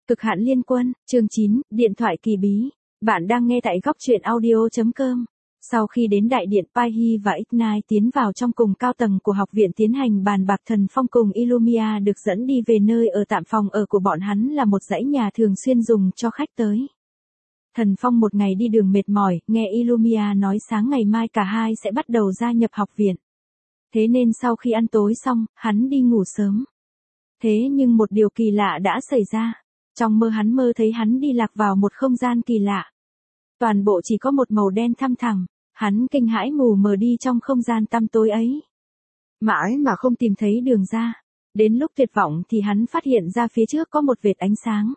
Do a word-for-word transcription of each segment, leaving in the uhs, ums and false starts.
Cực hạn liên quân, chương chín, điện thoại kỳ bí. Bạn đang nghe tại góc truyện audio chấm com. Sau khi đến đại điện, Pai Hy và Ignite tiến vào trong cùng cao tầng của học viện tiến hành bàn bạc. Thần Phong cùng Illumia được dẫn đi về nơi ở tạm. Phòng ở của bọn hắn là một dãy nhà thường xuyên dùng cho khách tới. Thần Phong một ngày đi đường mệt mỏi, nghe Illumia nói sáng ngày mai cả hai sẽ bắt đầu gia nhập học viện. Thế nên sau khi ăn tối xong, hắn đi ngủ sớm. Thế nhưng một điều kỳ lạ đã xảy ra. Trong mơ hắn mơ thấy hắn đi lạc vào một không gian kỳ lạ. Toàn bộ chỉ có một màu đen thăm thẳm, hắn kinh hãi mù mờ đi trong không gian tăm tối ấy. Mãi mà không tìm thấy đường ra. Đến lúc tuyệt vọng thì hắn phát hiện ra phía trước có một vệt ánh sáng.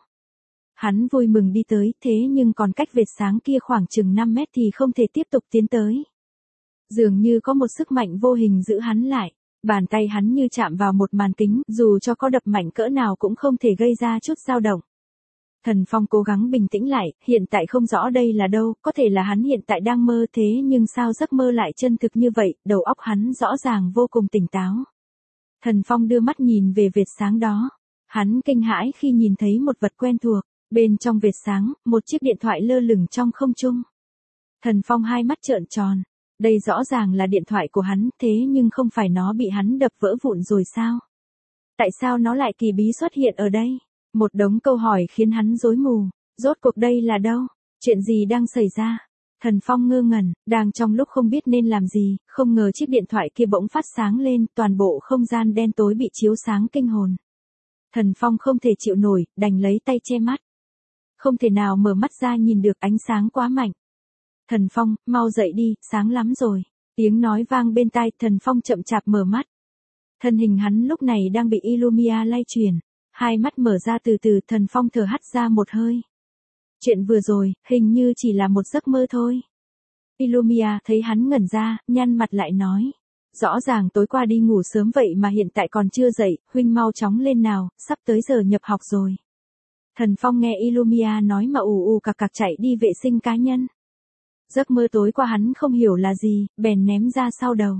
Hắn vui mừng đi tới, thế nhưng còn cách vệt sáng kia khoảng chừng năm mét thì không thể tiếp tục tiến tới. Dường như có một sức mạnh vô hình giữ hắn lại. Bàn tay hắn như chạm vào một màn kính, dù cho có đập mạnh cỡ nào cũng không thể gây ra chút dao động. Thần Phong cố gắng bình tĩnh lại, hiện tại không rõ đây là đâu, có thể là hắn hiện tại đang mơ, thế nhưng sao giấc mơ lại chân thực như vậy, đầu óc hắn rõ ràng vô cùng tỉnh táo. Thần Phong đưa mắt nhìn về vệt sáng đó. Hắn kinh hãi khi nhìn thấy một vật quen thuộc, bên trong vệt sáng, một chiếc điện thoại lơ lửng trong không trung. Thần Phong hai mắt trợn tròn. Đây rõ ràng là điện thoại của hắn, thế nhưng không phải nó bị hắn đập vỡ vụn rồi sao? Tại sao nó lại kỳ bí xuất hiện ở đây? Một đống câu hỏi khiến hắn rối mù. Rốt cuộc đây là đâu? Chuyện gì đang xảy ra? Thần Phong ngơ ngẩn, đang trong lúc không biết nên làm gì, không ngờ chiếc điện thoại kia bỗng phát sáng lên, toàn bộ không gian đen tối bị chiếu sáng kinh hồn. Thần Phong không thể chịu nổi, đành lấy tay che mắt. Không thể nào mở mắt ra nhìn được, ánh sáng quá mạnh. Thần Phong, mau dậy đi, sáng lắm rồi. Tiếng nói vang bên tai, Thần Phong chậm chạp mở mắt. Thân hình hắn lúc này đang bị Illumia lay chuyển. Hai mắt mở ra từ từ, Thần Phong thở hắt ra một hơi. Chuyện vừa rồi, hình như chỉ là một giấc mơ thôi. Illumia thấy hắn ngẩn ra, nhăn mặt lại nói. Rõ ràng tối qua đi ngủ sớm vậy mà hiện tại còn chưa dậy, huynh mau chóng lên nào, sắp tới giờ nhập học rồi. Thần Phong nghe Illumia nói mà ù ù cặc cặc chạy đi vệ sinh cá nhân. Giấc mơ tối qua hắn không hiểu là gì, bèn ném ra sau đầu.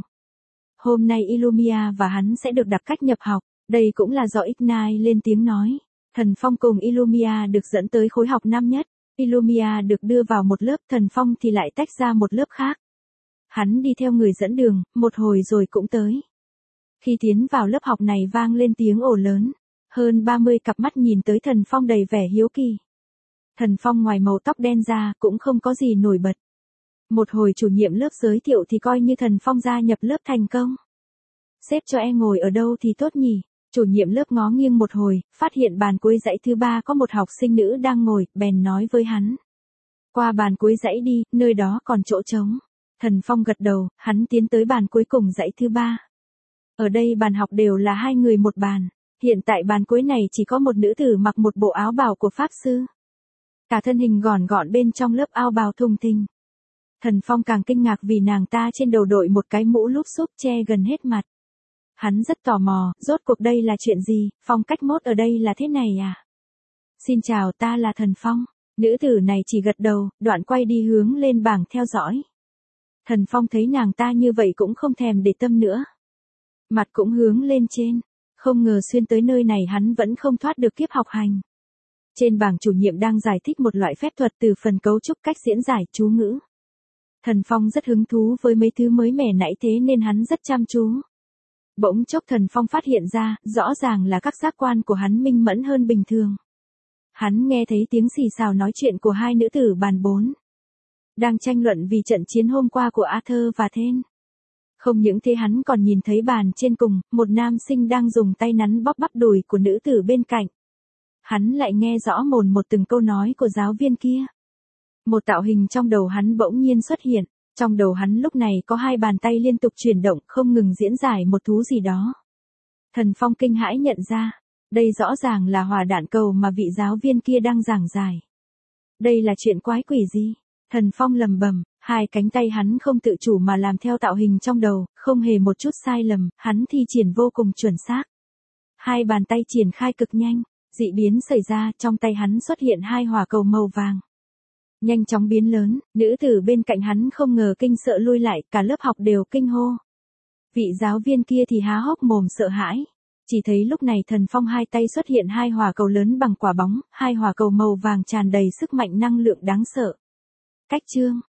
Hôm nay Illumia và hắn sẽ được đặt cách nhập học, đây cũng là do Ignite lên tiếng nói. Thần Phong cùng Illumia được dẫn tới khối học năm nhất, Illumia được đưa vào một lớp, Thần Phong thì lại tách ra một lớp khác. Hắn đi theo người dẫn đường, một hồi rồi cũng tới. Khi tiến vào lớp học này vang lên tiếng ồ lớn, hơn ba mươi cặp mắt nhìn tới Thần Phong đầy vẻ hiếu kỳ. Thần Phong ngoài màu tóc đen ra cũng không có gì nổi bật. Một hồi chủ nhiệm lớp giới thiệu thì coi như Thần Phong gia nhập lớp thành công. Xếp cho e ngồi ở đâu thì tốt nhỉ? Chủ nhiệm lớp ngó nghiêng một hồi, phát hiện bàn cuối dãy thứ ba có một học sinh nữ đang ngồi, bèn nói với hắn. Qua bàn cuối dãy đi, nơi đó còn chỗ trống. Thần Phong gật đầu, hắn tiến tới bàn cuối cùng dãy thứ ba. Ở đây bàn học đều là hai người một bàn. Hiện tại bàn cuối này chỉ có một nữ tử mặc một bộ áo bào của pháp sư. Cả thân hình gọn gọn bên trong lớp áo bào thùng thình. Thần Phong càng kinh ngạc vì nàng ta trên đầu đội một cái mũ lúp xúp che gần hết mặt. Hắn rất tò mò, rốt cuộc đây là chuyện gì, phong cách mốt ở đây là thế này à? Xin chào, ta là Thần Phong. Nữ tử này chỉ gật đầu, đoạn quay đi hướng lên bảng theo dõi. Thần Phong thấy nàng ta như vậy cũng không thèm để tâm nữa. Mặt cũng hướng lên trên, không ngờ xuyên tới nơi này hắn vẫn không thoát được kiếp học hành. Trên bảng chủ nhiệm đang giải thích một loại phép thuật từ phần cấu trúc cách diễn giải chú ngữ. Thần Phong rất hứng thú với mấy thứ mới mẻ nãy thế nên hắn rất chăm chú. Bỗng chốc Thần Phong phát hiện ra, rõ ràng là các giác quan của hắn minh mẫn hơn bình thường. Hắn nghe thấy tiếng xì xào nói chuyện của hai nữ tử bàn bốn. Đang tranh luận vì trận chiến hôm qua của Arthur và Then. Không những thế hắn còn nhìn thấy bàn trên cùng, một nam sinh đang dùng tay nắn bóp bắp đùi của nữ tử bên cạnh. Hắn lại nghe rõ mồn một từng câu nói của giáo viên kia. Một tạo hình trong đầu hắn bỗng nhiên xuất hiện, trong đầu hắn lúc này có hai bàn tay liên tục chuyển động không ngừng diễn giải một thú gì đó. Thần Phong kinh hãi nhận ra, đây rõ ràng là hỏa đạn cầu mà vị giáo viên kia đang giảng giải. Đây là chuyện quái quỷ gì? Thần Phong lầm bầm, hai cánh tay hắn không tự chủ mà làm theo tạo hình trong đầu, không hề một chút sai lầm, hắn thi triển vô cùng chuẩn xác. Hai bàn tay triển khai cực nhanh, dị biến xảy ra, trong tay hắn xuất hiện hai hỏa cầu màu vàng. Nhanh chóng biến lớn, nữ tử bên cạnh hắn không ngờ kinh sợ lui lại, cả lớp học đều kinh hô. Vị giáo viên kia thì há hốc mồm sợ hãi. Chỉ thấy lúc này Thần Phong hai tay xuất hiện hai hỏa cầu lớn bằng quả bóng, hai hỏa cầu màu vàng tràn đầy sức mạnh năng lượng đáng sợ. Cách chương